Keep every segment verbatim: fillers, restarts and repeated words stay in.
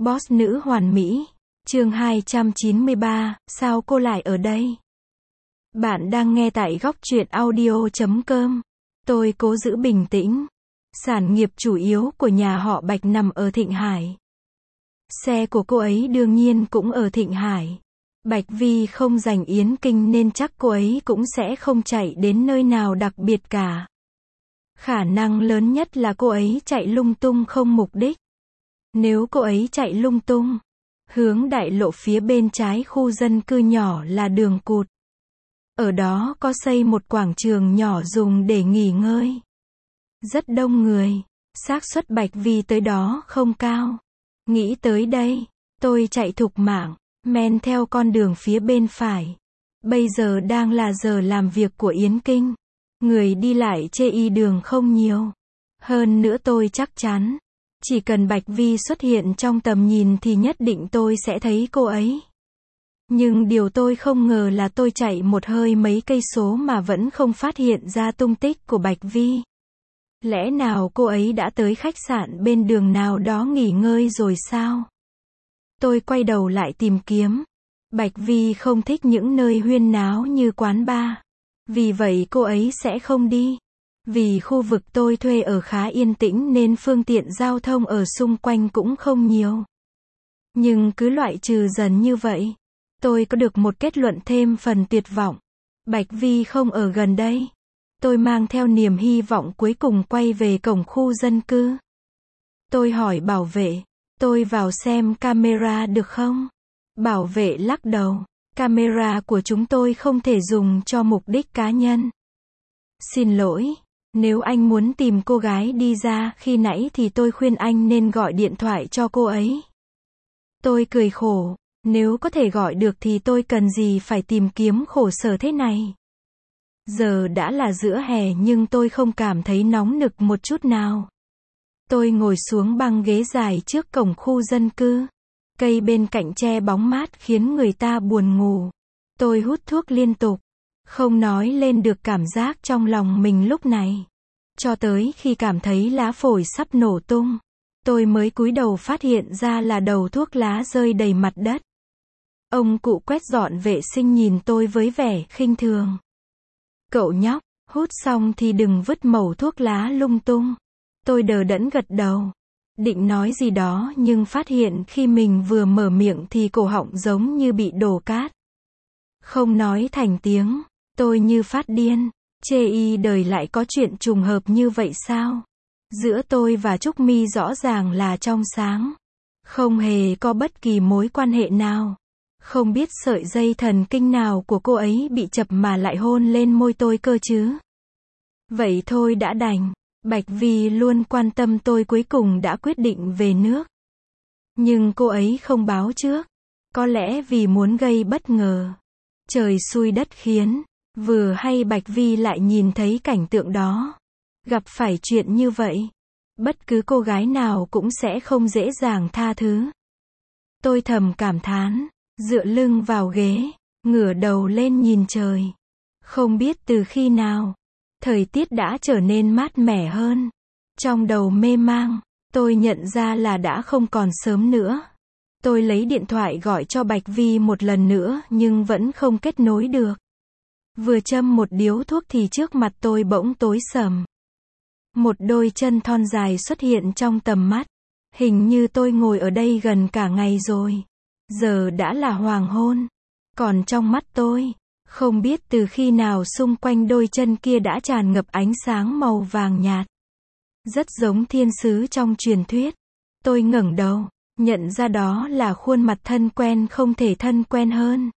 Boss nữ hoàn mỹ. Chương hai trăm chín mươi ba, sao cô lại ở đây? Bạn đang nghe tại góc truyện audio chấm com. Tôi cố giữ bình tĩnh. Sản nghiệp chủ yếu của nhà họ Bạch nằm ở Thịnh Hải. Xe của cô ấy đương nhiên cũng ở Thịnh Hải. Bạch Vi không giành Yến Kinh nên chắc cô ấy cũng sẽ không chạy đến nơi nào đặc biệt cả. Khả năng lớn nhất là cô ấy chạy lung tung không mục đích. Nếu cô ấy chạy lung tung, hướng đại lộ phía bên trái khu dân cư nhỏ là đường cụt. Ở đó có xây một quảng trường nhỏ dùng để nghỉ ngơi. Rất đông người, xác suất Bạch Vi tới đó không cao. Nghĩ tới đây, tôi chạy thục mạng, men theo con đường phía bên phải. Bây giờ đang là giờ làm việc của Yến Kinh. Người đi lại chê y đường không nhiều. Hơn nữa tôi chắc chắn, chỉ cần Bạch Vi xuất hiện trong tầm nhìn thì nhất định tôi sẽ thấy cô ấy. Nhưng điều tôi không ngờ là tôi chạy một hơi mấy cây số mà vẫn không phát hiện ra tung tích của Bạch Vi. Lẽ nào cô ấy đã tới khách sạn bên đường nào đó nghỉ ngơi rồi sao? Tôi quay đầu lại tìm kiếm. Bạch Vi không thích những nơi huyên náo như quán bar. Vì vậy cô ấy sẽ không đi. Vì khu vực tôi thuê ở khá yên tĩnh nên phương tiện giao thông ở xung quanh cũng không nhiều. Nhưng cứ loại trừ dần như vậy, tôi có được một kết luận thêm phần tuyệt vọng. Bạch Vi không ở gần đây. Tôi mang theo niềm hy vọng cuối cùng quay về cổng khu dân cư. Tôi hỏi bảo vệ, tôi vào xem camera được không? Bảo vệ lắc đầu, camera của chúng tôi không thể dùng cho mục đích cá nhân. Xin lỗi, nếu anh muốn tìm cô gái đi ra khi nãy thì tôi khuyên anh nên gọi điện thoại cho cô ấy. Tôi cười khổ, nếu có thể gọi được thì tôi cần gì phải tìm kiếm khổ sở thế này. Giờ đã là giữa hè nhưng tôi không cảm thấy nóng nực một chút nào. Tôi ngồi xuống băng ghế dài trước cổng khu dân cư. Cây bên cạnh che bóng mát khiến người ta buồn ngủ. Tôi hút thuốc liên tục. Không nói lên được cảm giác trong lòng mình lúc này. Cho tới khi cảm thấy lá phổi sắp nổ tung, tôi mới cúi đầu phát hiện ra là đầu thuốc lá rơi đầy mặt đất. Ông cụ quét dọn vệ sinh nhìn tôi với vẻ khinh thường. Cậu nhóc, hút xong thì đừng vứt mẩu thuốc lá lung tung. Tôi đờ đẫn gật đầu. Định nói gì đó nhưng phát hiện khi mình vừa mở miệng thì cổ họng giống như bị đổ cát. Không nói thành tiếng, tôi như phát điên. Chê y đời lại có chuyện trùng hợp như vậy sao? Giữa tôi và Trúc Mi rõ ràng là trong sáng. Không hề có bất kỳ mối quan hệ nào. Không biết sợi dây thần kinh nào của cô ấy bị chập mà lại hôn lên môi tôi cơ chứ. Vậy thôi đã đành. Bạch Vi luôn quan tâm tôi cuối cùng đã quyết định về nước. Nhưng cô ấy không báo trước. Có lẽ vì muốn gây bất ngờ. Trời xui đất khiến. Vừa hay Bạch Vi lại nhìn thấy cảnh tượng đó. Gặp phải chuyện như vậy, bất cứ cô gái nào cũng sẽ không dễ dàng tha thứ. Tôi thầm cảm thán, dựa lưng vào ghế, ngửa đầu lên nhìn trời. Không biết từ khi nào, thời tiết đã trở nên mát mẻ hơn. Trong đầu mê mang, tôi nhận ra là đã không còn sớm nữa. Tôi lấy điện thoại gọi cho Bạch Vi một lần nữa nhưng vẫn không kết nối được. Vừa châm một điếu thuốc thì trước mặt tôi bỗng tối sầm. Một đôi chân thon dài xuất hiện trong tầm mắt. Hình như tôi ngồi ở đây gần cả ngày rồi. Giờ đã là hoàng hôn. Còn trong mắt tôi, không biết từ khi nào xung quanh đôi chân kia đã tràn ngập ánh sáng màu vàng nhạt. Rất giống thiên sứ trong truyền thuyết. Tôi ngẩng đầu, nhận ra đó là khuôn mặt thân quen không thể thân quen hơn.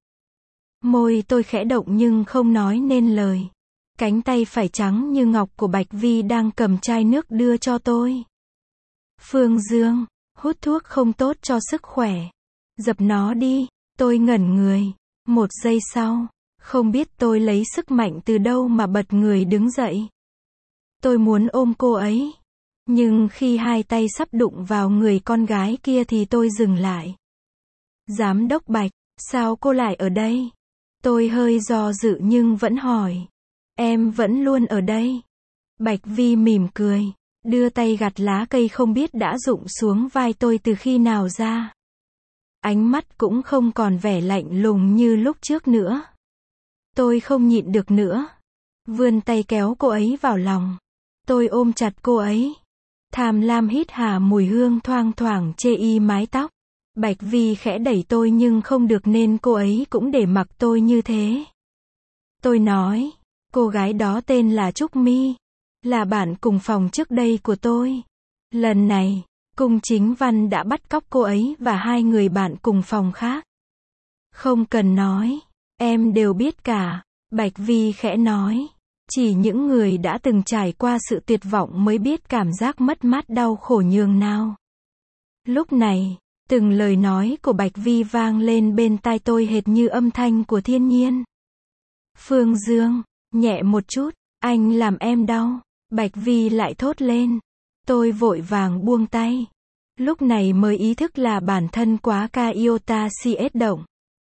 Môi tôi khẽ động nhưng không nói nên lời. Cánh tay phải trắng như ngọc của Bạch Vi đang cầm chai nước đưa cho tôi. Phương Dương, hút thuốc không tốt cho sức khỏe. Dập nó đi. Tôi ngẩn người. Một giây sau, không biết tôi lấy sức mạnh từ đâu mà bật người đứng dậy. Tôi muốn ôm cô ấy. Nhưng khi hai tay sắp đụng vào người con gái kia thì tôi dừng lại. Giám đốc Bạch, sao cô lại ở đây? Tôi hơi do dự nhưng vẫn hỏi. Em vẫn luôn ở đây. Bạch Vi mỉm cười. đưa tay gặt lá cây không biết đã rụng xuống vai tôi từ khi nào ra. Ánh mắt cũng không còn vẻ lạnh lùng như lúc trước nữa. Tôi không nhịn được nữa. Vươn tay kéo cô ấy vào lòng. Tôi ôm chặt cô ấy. Tham lam hít hà mùi hương thoang thoảng chê y mái tóc. Bạch Vi khẽ đẩy tôi nhưng không được nên cô ấy cũng để mặc tôi như thế. Tôi nói, cô gái đó tên là Trúc My, là bạn cùng phòng trước đây của tôi. Lần này, Cung Chính Văn đã bắt cóc cô ấy và hai người bạn cùng phòng khác. Không cần nói, em đều biết cả, Bạch Vi khẽ nói. Chỉ những người đã từng trải qua sự tuyệt vọng mới biết cảm giác mất mát đau khổ nhường nào. Lúc này, từng lời nói của Bạch Vi vang lên bên tai tôi hệt như âm thanh của thiên nhiên. Phương Dương, nhẹ một chút, anh làm em đau. Bạch Vi lại thốt lên. Tôi vội vàng buông tay. Lúc này mới ý thức là bản thân quá ca iota cs động.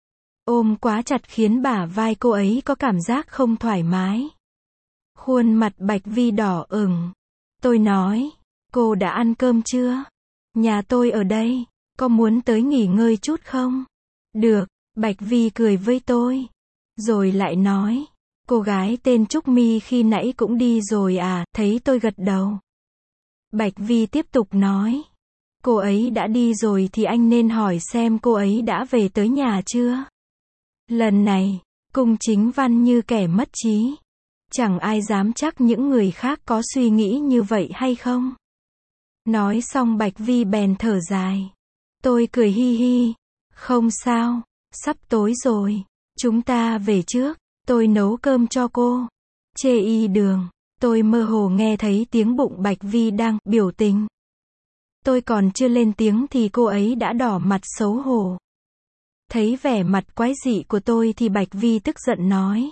Ôm quá chặt khiến bả vai cô ấy có cảm giác không thoải mái. Khuôn mặt Bạch Vi đỏ ửng. Tôi nói, cô đã ăn cơm chưa? Nhà tôi ở đây, có muốn tới nghỉ ngơi chút không? Được, Bạch Vi cười với tôi. Rồi lại nói, cô gái tên Trúc My khi nãy cũng đi rồi à, thấy tôi gật đầu. Bạch Vi tiếp tục nói, cô ấy đã đi rồi thì anh nên hỏi xem cô ấy đã về tới nhà chưa? Lần này, Cung Chính Văn như kẻ mất trí. Chẳng ai dám chắc những người khác có suy nghĩ như vậy hay không. Nói xong Bạch Vi bèn thở dài. Tôi cười hi hi. Không sao, sắp tối rồi. Chúng ta về trước, tôi nấu cơm cho cô. Chê y đường, tôi mơ hồ nghe thấy tiếng bụng Bạch Vi đang biểu tình. Tôi còn chưa lên tiếng thì cô ấy đã đỏ mặt xấu hổ. Thấy vẻ mặt quái dị của tôi thì Bạch Vi tức giận nói.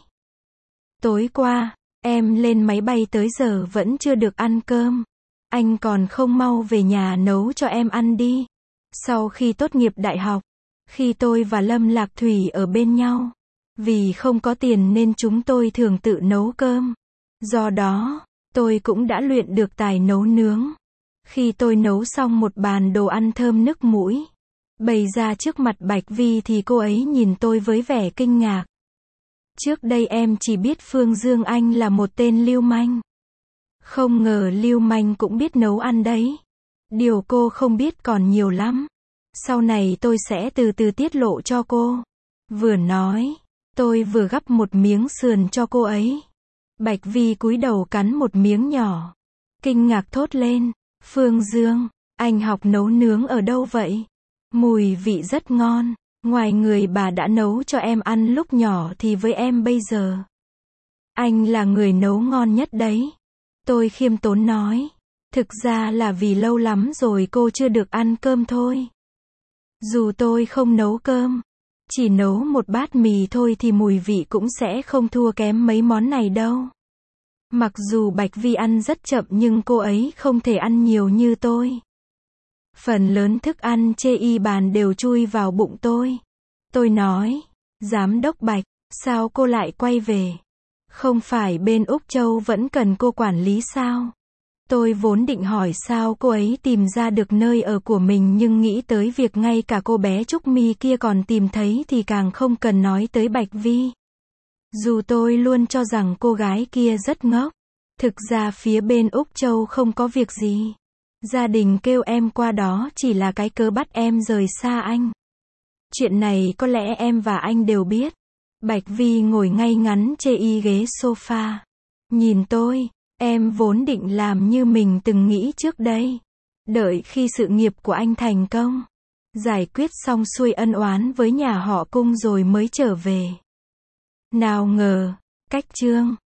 Tối qua, em lên máy bay tới giờ vẫn chưa được ăn cơm. Anh còn không mau về nhà nấu cho em ăn đi. Sau khi tốt nghiệp đại học, khi tôi và Lâm Lạc Thủy ở bên nhau, vì không có tiền nên chúng tôi thường tự nấu cơm. Do đó, tôi cũng đã luyện được tài nấu nướng. Khi tôi nấu xong một bàn đồ ăn thơm nức mũi, bày ra trước mặt Bạch Vi thì cô ấy nhìn tôi với vẻ kinh ngạc. Trước đây em chỉ biết Phương Dương anh là một tên lưu manh. Không ngờ lưu manh cũng biết nấu ăn đấy. Điều cô không biết còn nhiều lắm. Sau này tôi sẽ từ từ tiết lộ cho cô. Vừa nói, tôi vừa gắp một miếng sườn cho cô ấy. Bạch Vi cúi đầu cắn một miếng nhỏ. Kinh ngạc thốt lên. Phương Dương, anh học nấu nướng ở đâu vậy? Mùi vị rất ngon. Ngoài người bà đã nấu cho em ăn lúc nhỏ thì với em bây giờ, anh là người nấu ngon nhất đấy. Tôi khiêm tốn nói. Thực ra là vì lâu lắm rồi cô chưa được ăn cơm thôi. Dù tôi không nấu cơm, chỉ nấu một bát mì thôi thì mùi vị cũng sẽ không thua kém mấy món này đâu. Mặc dù Bạch Vi ăn rất chậm nhưng cô ấy không thể ăn nhiều như tôi. Phần lớn thức ăn chê y bàn đều chui vào bụng tôi. Tôi nói, Giám đốc Bạch, sao cô lại quay về? Không phải bên Úc Châu vẫn cần cô quản lý sao? Tôi vốn định hỏi sao cô ấy tìm ra được nơi ở của mình nhưng nghĩ tới việc ngay cả cô bé Trúc My kia còn tìm thấy thì càng không cần nói tới Bạch Vi. Dù tôi luôn cho rằng cô gái kia rất ngốc. Thực ra phía bên Úc Châu không có việc gì. Gia đình kêu em qua đó chỉ là cái cớ bắt em rời xa anh. Chuyện này có lẽ em và anh đều biết. Bạch Vi ngồi ngay ngắn chê y ghế sofa. Nhìn tôi, em vốn định làm như mình từng nghĩ trước đây. Đợi khi sự nghiệp của anh thành công, giải quyết xong xuôi ân oán với nhà họ Cung rồi mới trở về. Nào ngờ, cách chương